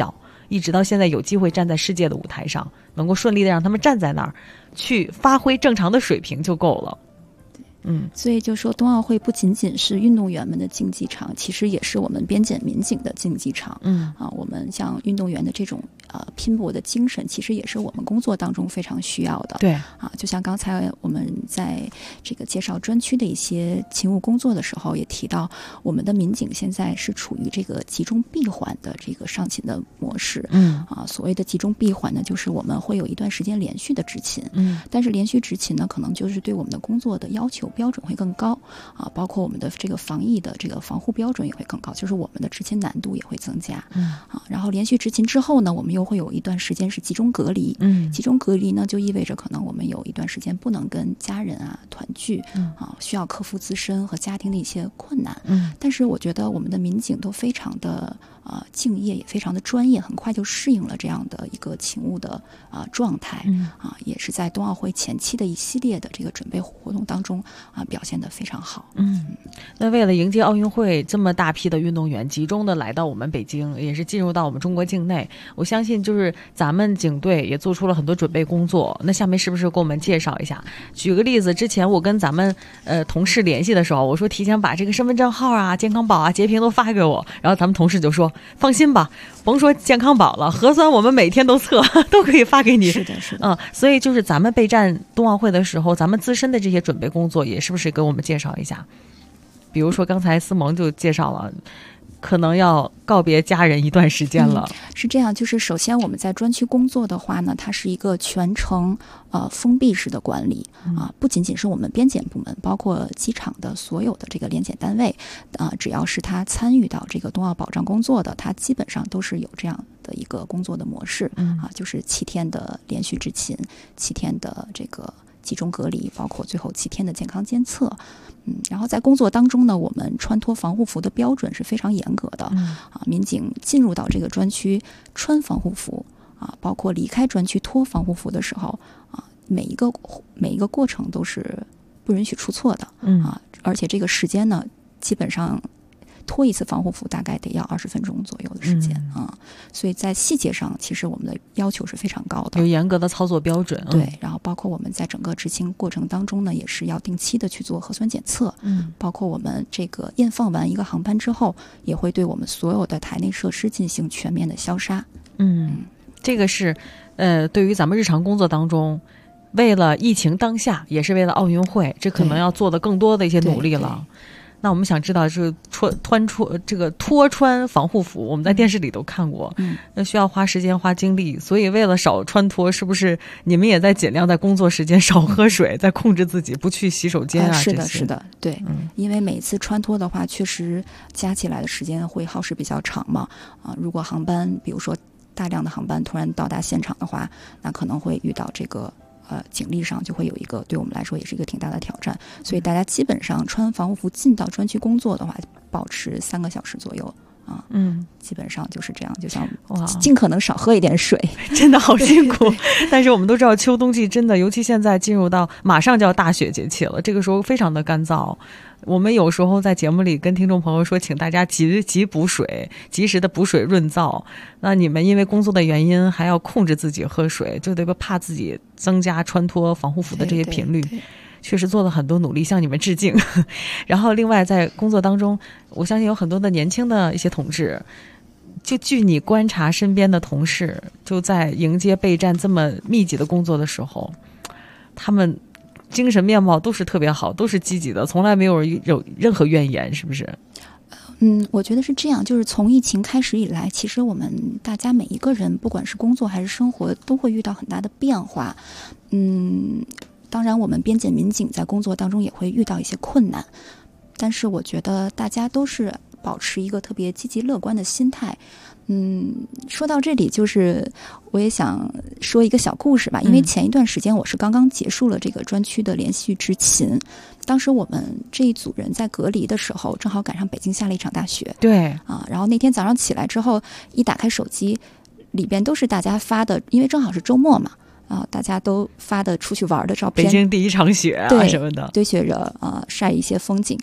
一直到现在有机会站在世界的舞台上，能够顺利的让他们站在那儿去发挥正常的水平就够了。 所以就说冬奥会不仅仅是运动员们的竞技场，其实也是我们边检民警的竞技场。我们像运动员的这种拼搏的精神，其实也是我们工作当中非常需要的。 对就像刚才我们在这个介绍专区的一些勤务工作的时候，也提到我们的民警现在是处于这个集中闭环的这个上勤的模式。所谓的集中闭环呢，就是我们会有一段时间连续的执勤。但是连续执勤呢，可能就是对我们的工作的要求标准会更高包括我们的这个防疫的这个防护标准也会更高，就是我们的执勤难度也会增加。然后连续执勤之后呢，我们又会有一段时间是集中隔离。集中隔离呢，就意味着可能我们有一段时间不能跟家人团聚需要克服自身和家庭的一些困难。但是我觉得我们的民警都非常的敬业，也非常的专业，很快就适应了这样的一个勤务的状态。也是在冬奥会前期的一系列的这个准备活动当中表现得非常好。 那为了迎接奥运会，这么大批的运动员集中的来到我们北京，也是进入到我们中国境内，我相信就是咱们警队也做出了很多准备工作。那下面是不是给我们介绍一下？举个例子，之前我跟咱们同事联系的时候，我说提前把这个身份证号健康宝截屏都发给我，然后咱们同事就说放心吧，甭说健康宝了，核酸我们每天都测，都可以发给你。 是的。 所以就是咱们备战冬奥会的时候，咱们自身的这些准备工作也是不是给我们介绍一下？比如说刚才思萌就介绍了，可能要告别家人一段时间了。 是这样，就是首先我们在专区工作的话呢，它是一个全程封闭式的管理不仅仅是我们边检部门，包括机场的所有的这个联检单位只要是他参与到这个冬奥保障工作的，他基本上都是有这样的一个工作的模式就是7天的连续执勤，7天的这个集中隔离，包括最后7天的健康监测。然后在工作当中呢，我们穿脱防护服的标准是非常严格的民警进入到这个专区穿防护服包括离开专区脱防护服的时候每一个过程都是不允许出错的而且这个时间呢，基本上脱一次防护服大概得要20分钟左右的时间所以在细节上其实我们的要求是非常高的， 有严格的操作标准。 对，然后包括我们在整个执勤过程当中呢，也是要定期的去做核酸检测包括我们这个验放完一个航班之后，也会对我们所有的台内设施进行全面的消杀。 这个是对于咱们日常工作当中，为了疫情当下，也是为了奥运会，这可能要做的更多的一些努力了。那我们想知道是脱穿防护服，我们在电视里都看过那需要花时间花精力，所以为了少穿脱，是不是你们也在尽量在工作时间少喝水在控制自己不去洗手间是的对因为每次穿脱的话确实加起来的时间会耗时比较长嘛如果航班比如说大量的航班突然到达现场的话，那可能会遇到这个警力上就会有一个对我们来说也是一个挺大的挑战，所以大家基本上穿防护服进到专区工作的话，保持3个小时左右基本上就是这样，就像尽可能少喝一点水， 真的好辛苦。但是我们都知道秋冬季真的，尤其现在进入到马上就要大雪节气了，这个时候非常的干燥。我们有时候在节目里跟听众朋友说，请大家及补水，及时的补水润燥。那你们因为工作的原因还要控制自己喝水，就得怕自己增加穿脱防护服的这些频率。确实做了很多努力，向你们致敬。然后另外在工作当中，我相信有很多的年轻的一些同志，就据你观察身边的同事，就在迎接备战这么密集的工作的时候，他们精神面貌都是特别好，都是积极的，从来没有任何怨言，是不是？ 我觉得是这样，就是从疫情开始以来，其实我们大家每一个人不管是工作还是生活都会遇到很大的变化。当然我们边检民警在工作当中也会遇到一些困难，但是我觉得大家都是保持一个特别积极乐观的心态。说到这里，就是我也想说一个小故事吧，因为前一段时间我是刚刚结束了这个专区的连续执勤，当时我们这一组人在隔离的时候，正好赶上北京下了一场大雪。 对然后那天早上起来之后，一打开手机，里边都是大家发的，因为正好是周末嘛。大家都发的出去玩的照片， 北京第一场雪什么的， 堆雪人晒一些风景。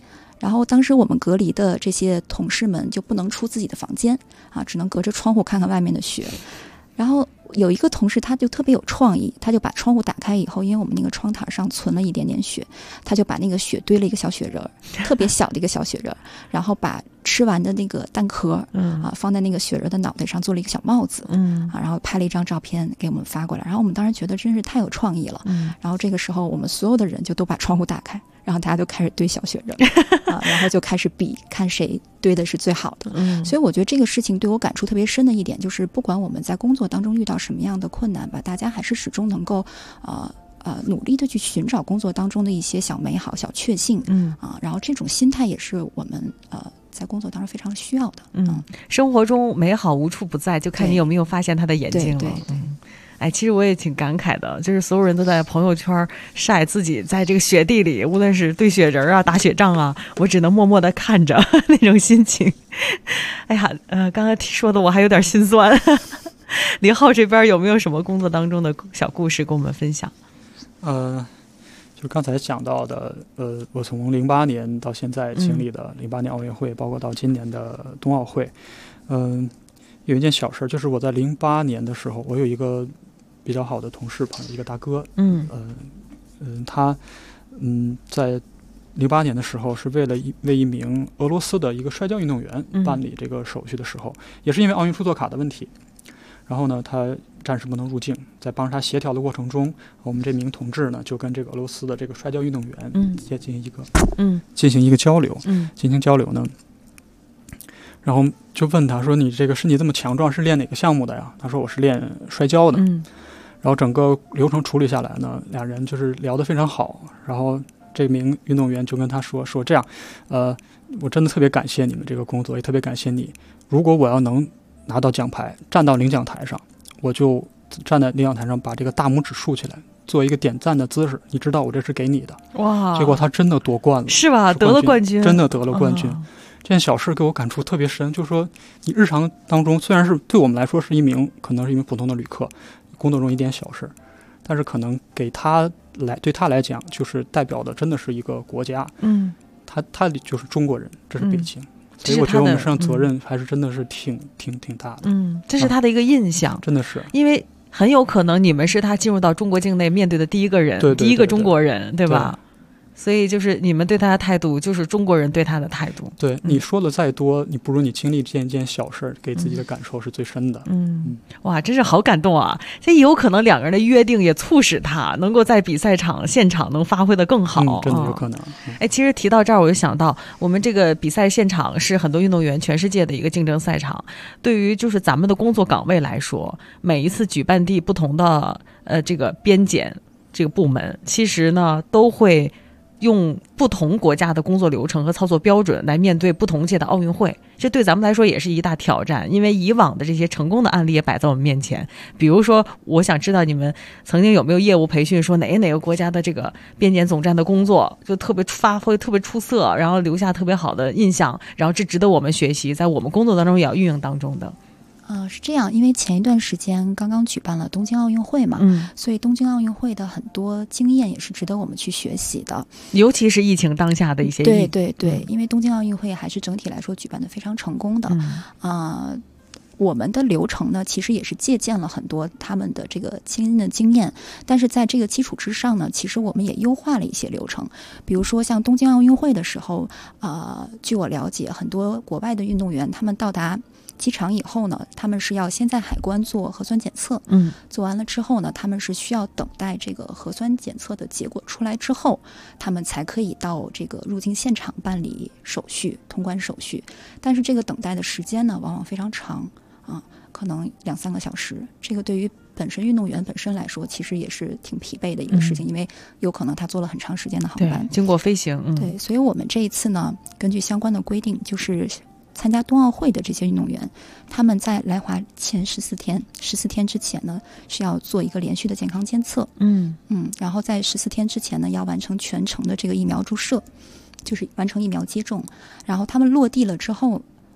然后当时我们隔离的这些同事们就不能出自己的房间啊，只能隔着窗户看看外面的雪。然后有一个同事他就特别有创意，他就把窗户打开以后，因为我们那个窗台上存了一点点雪，他就把那个雪堆了一个小雪人，特别小的一个小雪人，然后把吃完的那个蛋壳放在那个雪人的脑袋上做了一个小帽子，然后拍了一张照片给我们发过来。然后我们当时觉得真是太有创意了，然后这个时候我们所有的人就都把窗户打开，然后大家就开始堆小雪人然后就开始比看谁堆的是最好的。所以我觉得这个事情对我感触特别深的一点就是，不管我们在工作当中遇到什么样的困难吧，大家还是始终能够努力的去寻找工作当中的一些小美好、小确幸，然后这种心态也是我们在工作当中非常需要的。 生活中美好无处不在，就看你有没有发现它的眼睛了。对。哎，其实我也挺感慨的，就是所有人都在朋友圈晒自己在这个雪地里，无论是堆雪人啊、打雪仗啊，我只能默默的看着那种心情。哎呀，刚刚说的我还有点心酸。李浩这边有没有什么工作当中的小故事跟我们分享？ 就刚才讲到的，我从08年到现在经历的08年奥运会，包括到今年的冬奥会，有一件小事，就是我在08年的时候，我有一个比较好的同事朋友，一个大哥，他在08年的时候是为一名俄罗斯的一个摔跤运动员办理这个手续的时候，也是因为奥运出座卡的问题，然后呢他暂时不能入境，在帮他协调的过程中，我们这名同志呢就跟这个俄罗斯的这个摔跤运动员进行一个交流，进行交流呢，然后就问他说：“你这个身体这么强壮，是练哪个项目的呀？”他说：“我是练摔跤的。”然后整个流程处理下来呢，俩人就是聊得非常好。然后这名运动员就跟他说这样，我真的特别感谢你们这个工作，也特别感谢你。如果我要能拿到奖牌，站到领奖台上，我就站在领奖台上把这个大拇指竖起来，做一个点赞的姿势。你知道我这是给你的。哇！结果他真的夺冠了， 是吧？得了冠军， 真的得了冠军。这件小事给我感触特别深，就是说你日常当中虽然是对我们来说可能是一名普通的旅客，工作中一点小事，但是可能对他来讲就是代表的真的是一个国家，他就是中国人，这是北京，所以我觉得我们身上责任还是真的是挺大的。 这是他的一个印象， 真的是， 因为很有可能你们是他进入到中国境内面对的第一个人，第一个中国人，对吧？所以就是你们对他的态度就是中国人对他的态度。 对，你说的再多，你不如你经历这件小事给自己的感受是最深的。 哇，真是好感动啊！这有可能两个人的约定也促使他能够在比赛场现场能发挥得更好， 真的有可能。 其实提到这儿我就想到，我们这个比赛现场是很多运动员全世界的一个竞争赛场，对于就是咱们的工作岗位来说，每一次举办地不同的这个边检这个部门，其实呢都会用不同国家的工作流程和操作标准来面对不同届的奥运会，这对咱们来说也是一大挑战。因为以往的这些成功的案例也摆在我们面前，比如说我想知道你们曾经有没有业务培训说哪个国家的这个边检总站的工作就特别发挥特别出色，然后留下特别好的印象，然后这值得我们学习，在我们工作当中也要运用当中的。 是这样，因为前一段时间刚刚举办了东京奥运会嘛，所以东京奥运会的很多经验也是值得我们去学习的， 尤其是疫情当下的一些对，因为东京奥运会还是整体来说举办的非常成功的，我们的流程呢，其实也是借鉴了很多他们的这个经验，但是在这个基础之上呢，其实我们也优化了一些流程。比如说像东京奥运会的时候，据我了解，很多国外的运动员他们到达机场以后呢，他们是要先在海关做核酸检测，做完了之后呢，他们是需要等待这个核酸检测的结果出来之后，他们才可以到这个入境现场办理手续、通关手续。但是这个等待的时间呢，往往非常长可能2-3个小时。这个对于本身运动员本身来说，其实也是挺疲惫的一个事情，因为有可能他坐了很长时间的航班， 经过飞行。 对，所以我们这一次呢，根据相关的规定，就是参加冬奥会的这些运动员，他们在来华前14天之前呢，是要做一个连续的健康监测，然后在14天之前呢，要完成全程的这个疫苗注射，就是完成疫苗接种。然后他们落地了之后，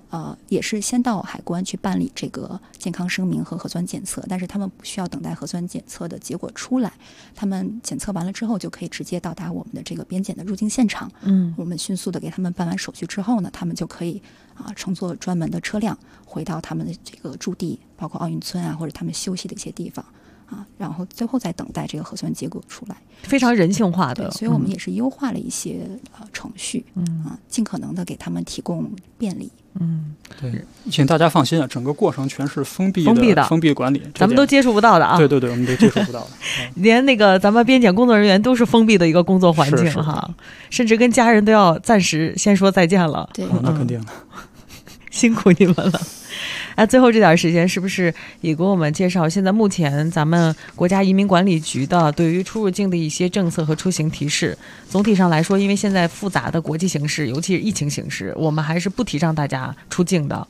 也是先到海关去办理这个健康声明和核酸检测，但是他们不需要等待核酸检测的结果出来，他们检测完了之后就可以直接到达我们的这个边检的入境现场。我们迅速的给他们办完手续之后呢，他们就可以乘坐专门的车辆回到他们的这个驻地，包括奥运村啊或者他们休息的一些地方然后最后再等待这个核酸结果出来， 非常人性化的。 对，所以我们也是优化了一些程序，尽可能的给他们提供便利。 对，请大家放心整个过程全是封闭管理， 咱们都接触不到的啊。 对，我们都接触不到的， 连那个咱们边检工作人员都是封闭的一个工作环境哈，甚至跟家人都要暂时先说再见了。 对， 那肯定的， 辛苦你们了。最后这点时间是不是也给我们介绍现在目前咱们国家移民管理局的对于出入境的一些政策和出行提示？总体上来说，因为现在复杂的国际形势，尤其是疫情形势，我们还是不提倡大家出境的。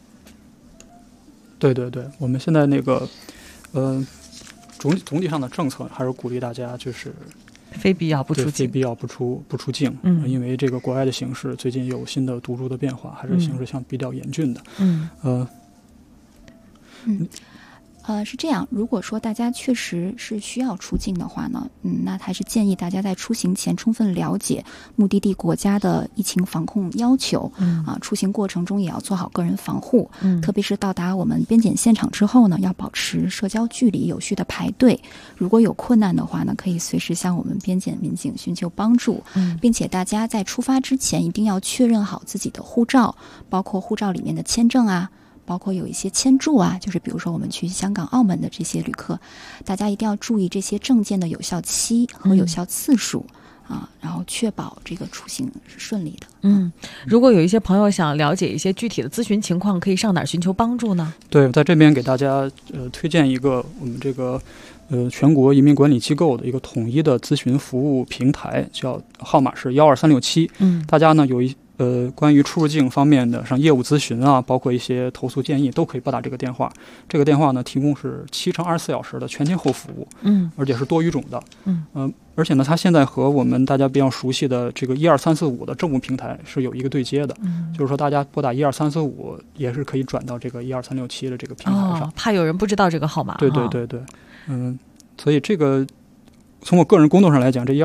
对，我们现在那个总体上的政策还是鼓励大家就是非必要不出境， 非必要不出境。因为这个国外的形势最近有新的毒株的变化，还是形势比较严峻的。 是这样，如果说大家确实是需要出境的话呢，那还是建议大家在出行前充分了解目的地国家的疫情防控要求，出行过程中也要做好个人防护，特别是到达我们边检现场之后呢，要保持社交距离，有序的排队。如果有困难的话呢，可以随时向我们边检民警寻求帮助，并且大家在出发之前一定要确认好自己的护照，包括护照里面的签证包括有一些签注就是比如说我们去香港、澳门的这些旅客，大家一定要注意这些证件的有效期和有效次数然后确保这个出行是顺利的。 如果有一些朋友想了解一些具体的咨询情况，可以上哪儿寻求帮助呢？ 对，在这边给大家推荐一个我们这个全国移民管理机构的一个统一的咨询服务平台，号码是12367。大家呢有关于出入境方面的像业务咨询包括一些投诉建议，都可以拨打这个电话。这个电话呢提供是7×24小时的全天候服务，而且是多语种的。而且呢它现在和我们大家比较熟悉的这个12345的政务平台是有一个对接的，就是说大家拨打12345也是可以转到这个12367的这个平台上。 怕有人不知道这个号码。 对，所以这个从我个人工作上来讲，这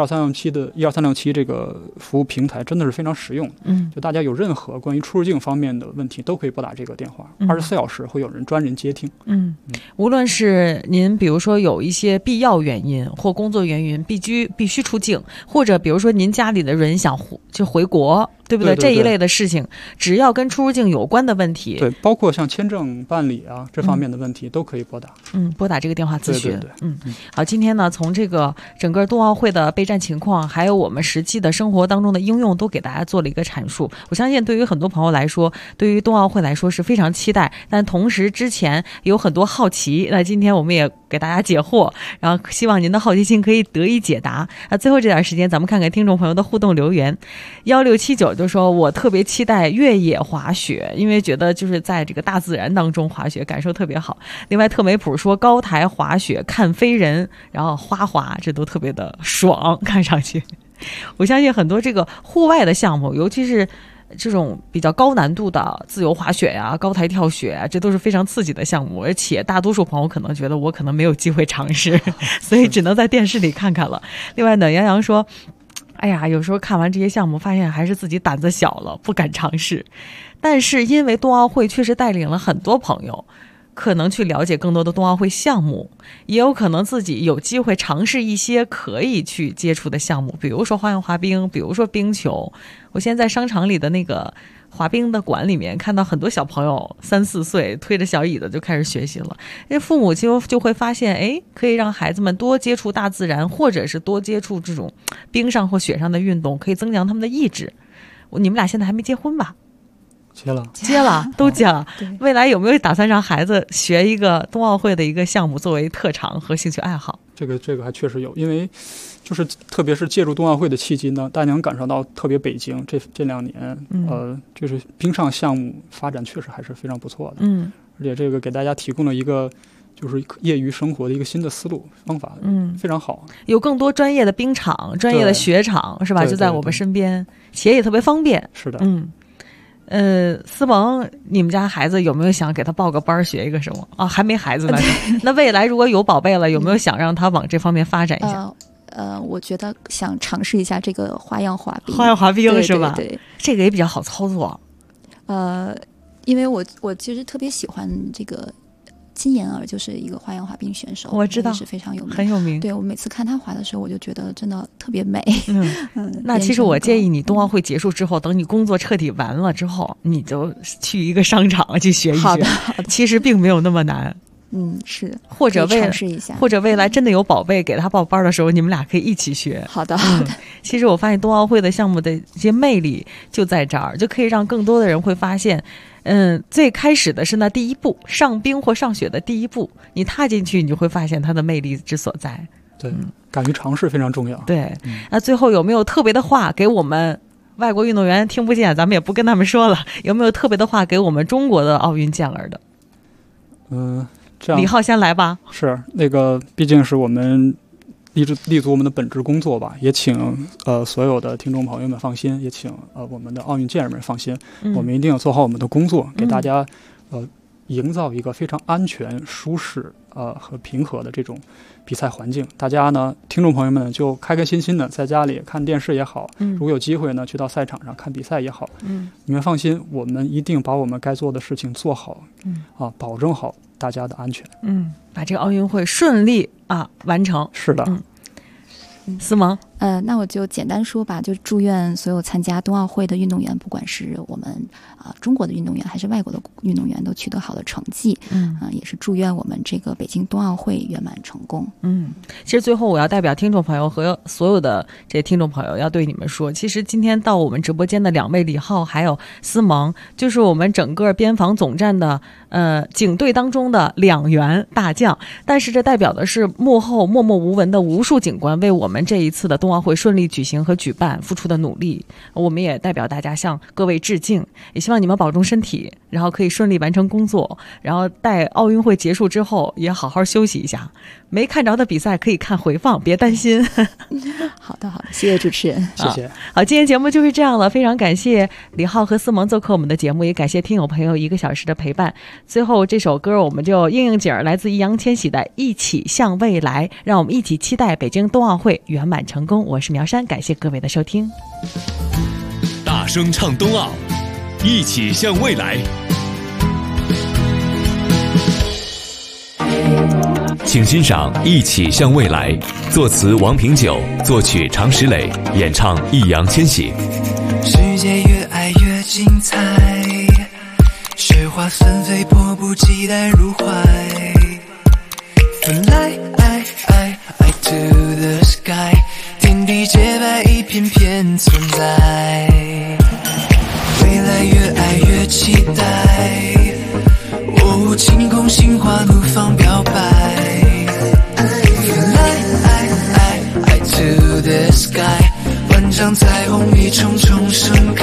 12367这个服务平台真的是非常实用。就大家有任何关于出入境方面的问题，都可以拨打这个电话，24小时会有人专人接听。 无论是您比如说有一些必要原因或工作原因必须出境，或者比如说您家里的人想就回国，对不对？这一类的事情，只要跟出入境有关的问题， 对，包括像签证办理这方面的问题，都可以拨打。 拨打这个电话咨询。 对。 好，今天呢，从这个整个冬奥会的备战情况，还有我们实际的生活当中的应用，都给大家做了一个阐述。我相信对于很多朋友来说，对于冬奥会来说是非常期待，但同时之前有很多好奇，那今天我们也给大家解惑，然后希望您的好奇心可以得以解答。最后这点时间，咱们看看听众朋友的互动留言。1679就说，我特别期待越野滑雪，因为觉得就是在这个大自然当中滑雪感受特别好。另外特梅普说，高台滑雪看飞人，然后花滑，这都特别的爽，看上去。我相信很多这个户外的项目，尤其是这种比较高难度的自由滑雪高台跳雪这都是非常刺激的项目，而且大多数朋友可能觉得我可能没有机会尝试，所以只能在电视里看看了。另外呢，杨洋说，哎呀，有时候看完这些项目，发现还是自己胆子小了，不敢尝试。但是因为冬奥会确实带领了很多朋友，可能去了解更多的冬奥会项目，也有可能自己有机会尝试一些可以去接触的项目，比如说花样滑冰，比如说冰球。我现在在商场里的那个滑冰的馆里面看到很多小朋友3、4岁推着小椅子就开始学习了，因为父母就会发现可以让孩子们多接触大自然，或者是多接触这种冰上或雪上的运动，可以增强他们的意志。你们俩现在还没结婚吧？结了，都结了。未来有没有打算让孩子学一个冬奥会的一个项目作为特长和兴趣爱好？ 这个还确实有，因为就是特别是借助冬奥会的契机呢，大家能感受到特别北京这2年就是冰上项目发展确实还是非常不错的。而且这个给大家提供了一个就是业余生活的一个新的思路方法，非常好。 有更多专业的冰场、专业的雪场，是吧？就在我们身边，且也特别方便。 是的。 思萌，你们家孩子有没有想给他报个班学一个什么啊？还没孩子呢。那未来如果有宝贝了，有没有想让他往这方面发展一下？ 我觉得想尝试一下这个花样滑冰。 花样滑冰是吧？ 对， 这个也比较好操作。 因为我其实特别喜欢这个金妍儿，就是一个花样滑冰选手， 我知道是非常有名， 很有名。 对，我每次看她滑的时候，我就觉得真的特别美。 那其实我建议你冬奥会结束之后，等你工作彻底完了之后，你就去一个商场去学一学。 好的， 其实并没有那么难。 是， 或者尝试一下， 或者未来真的有宝贝给他报班的时候，你们俩可以一起学。 好的，好的。 其实我发现冬奥会的项目的一些魅力就在这儿，就可以让更多的人会发现，最开始的是那第一步，上冰或上雪的第一步，你踏进去，你就会发现它的魅力之所在。 对，敢于尝试非常重要。 对，那最后有没有特别的话给我们外国运动员听不见，咱们也不跟他们说了，有没有特别的话给我们中国的奥运健儿的？ 这样， 李浩先来吧。 是那个，毕竟是我们立足我们的本职工作吧，也请所有的听众朋友们放心，也请我们的奥运健儿们放心，我们一定要做好我们的工作，给大家营造一个非常安全、舒适和平和的这种比赛环境。大家呢，听众朋友们就开开心心的在家里看电视也好，如果有机会呢，去到赛场上看比赛也好，你们放心，我们一定把我们该做的事情做好，保证好大家的安全， 把这个奥运会顺利完成。 是的， 思萌， 那我就简单说吧，就祝愿所有参加冬奥会的运动员，不管是我们中国的运动员还是外国的运动员，都取得好的成绩。也是祝愿我们这个北京冬奥会圆满成功。 其实最后我要代表听众朋友和所有的这些听众朋友要对你们说，其实今天到我们直播间的两位李浩还有思萌，就是我们整个边防总站的警队当中的2员大将，但是这代表的是幕后默默无闻的无数警官为我们这一次的冬奥会顺利举行和举办付出的努力。我们也代表大家向各位致敬，也希望你们保重身体，然后可以顺利完成工作，然后待奥运会结束之后也好好休息一下，没看着的比赛可以看回放，别担心。 好的，谢谢主持人， 谢谢。 好，今天节目就是这样了，非常感谢李浩和思萌做客我们的节目，也感谢听友朋友1个小时的陪伴。最后这首歌我们就应景儿，来自易烊千玺的《一起向未来》，让我们一起期待北京冬奥会圆满成功。我是苗山，感谢各位的收听。 大声唱冬奥，一起向未来。请欣赏《一起向未来》，作词王平久，作曲常石磊，演唱易烊千玺。 世界越爱越精彩，雪花纷飞，迫不及待入怀。Fly to the sky， 天地洁白，一片片存在。未来越爱越期待，晴空心花怒放表白。Fly to the sky， 万丈彩虹一重重盛开。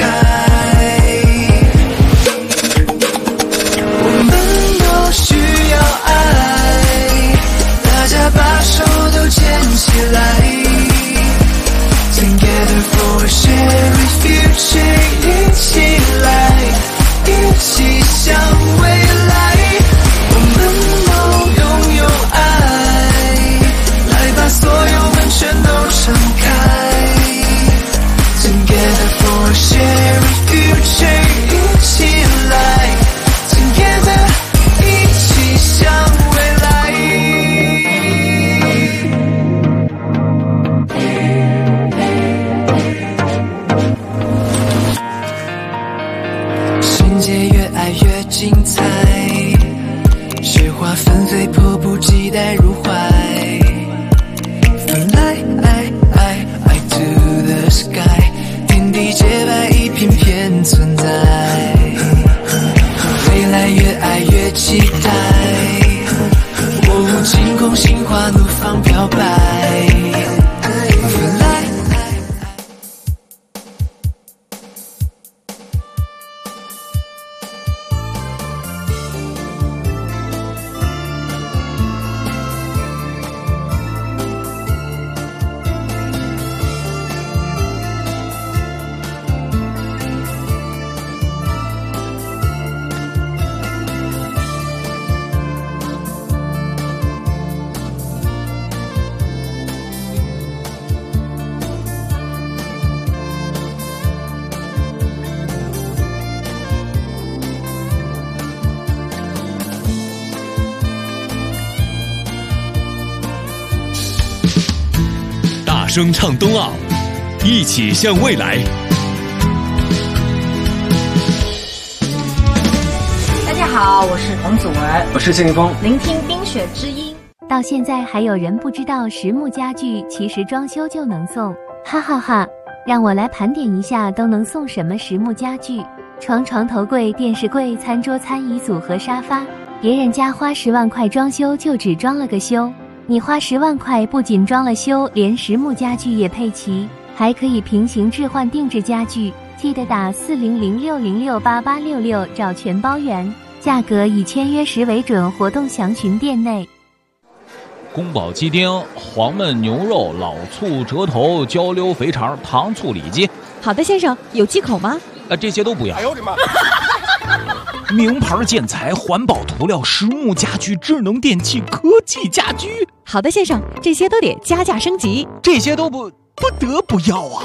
我们都需要爱，大家把手都牵起来。Together for a shared future， 一起来，一起向未来。我们都拥有爱，来把所有门全都敞开。Together for a shared future， 一起来 ，Together 一起向未来。世界越爱越精彩，雪花纷飞，迫不及待入怀。Fly to the sky， 天地洁白，一片片存在。未来越爱越期待，晴空心花怒放表白。 声唱冬奥，一起向未来。 大家好，我是童祖儿， 我是谢霆锋， 聆听冰雪之音。 到现在还有人不知道实木家具其实装修就能送，哈哈哈！让我来盘点一下都能送什么实木家具：床、床头柜、电视柜、餐桌、餐椅组合、沙发。别人家花10万块装修就只装了个修，你花10万块不仅装了修，连实木家具也配齐，还可以平行置换定制家具。记得打40060688866找全包圆，价格以签约时为准，活动详询店内。 宫保鸡丁、黄焖牛肉、老醋折头、焦溜肥肠、糖醋里脊。 好的，先生，有忌口吗？ 这些都不要。 哎呦我的妈！ 名牌建材、环保涂料、实木家具、智能电器、科技家居。 好的，先生，这些都得加价升级。 这些都不得不要啊！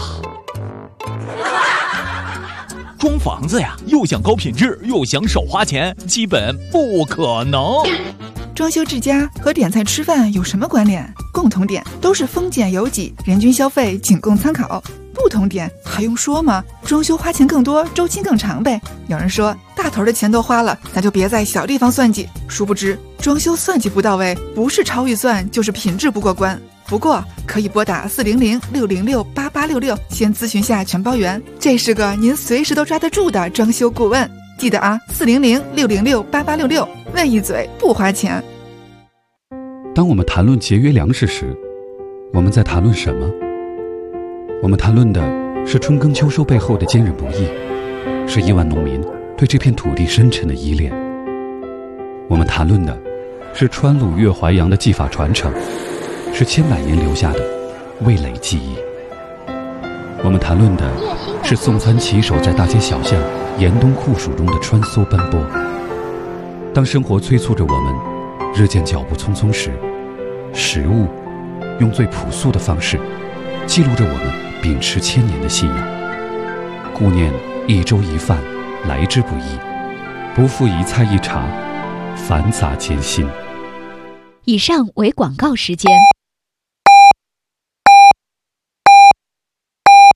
装房子呀，又想高品质，又想少花钱，基本不可能。 装修之家和点菜吃饭有什么关联？共同点都是丰俭由己，人均消费仅供参考。不同点还用说吗？装修花钱更多，周期更长呗。有人说大头的钱都花了，那就别在小地方算计。殊不知装修算计不到位，不是超预算就是品质不过关。不过可以拨打40060688866先咨询下全包圆，这是个您随时都抓得住的装修顾问。记得啊，40060688866，问一嘴不花钱。 当我们谈论节约粮食时，我们在谈论什么？我们谈论的是春耕秋收背后的坚韧不易，是亿万农民对这片土地深沉的依恋。我们谈论的是川鲁粤淮扬的技法传承，是千百年留下的味蕾记忆。我们谈论的是送餐骑手在大街小巷严冬酷暑中的穿梭奔波。当生活催促着我们日渐脚步匆匆时，食物用最朴素的方式记录着我们秉持1000年的信仰。顾念一粥一饭来之不易，不负一菜一茶繁杂艰辛。 以上为广告时间。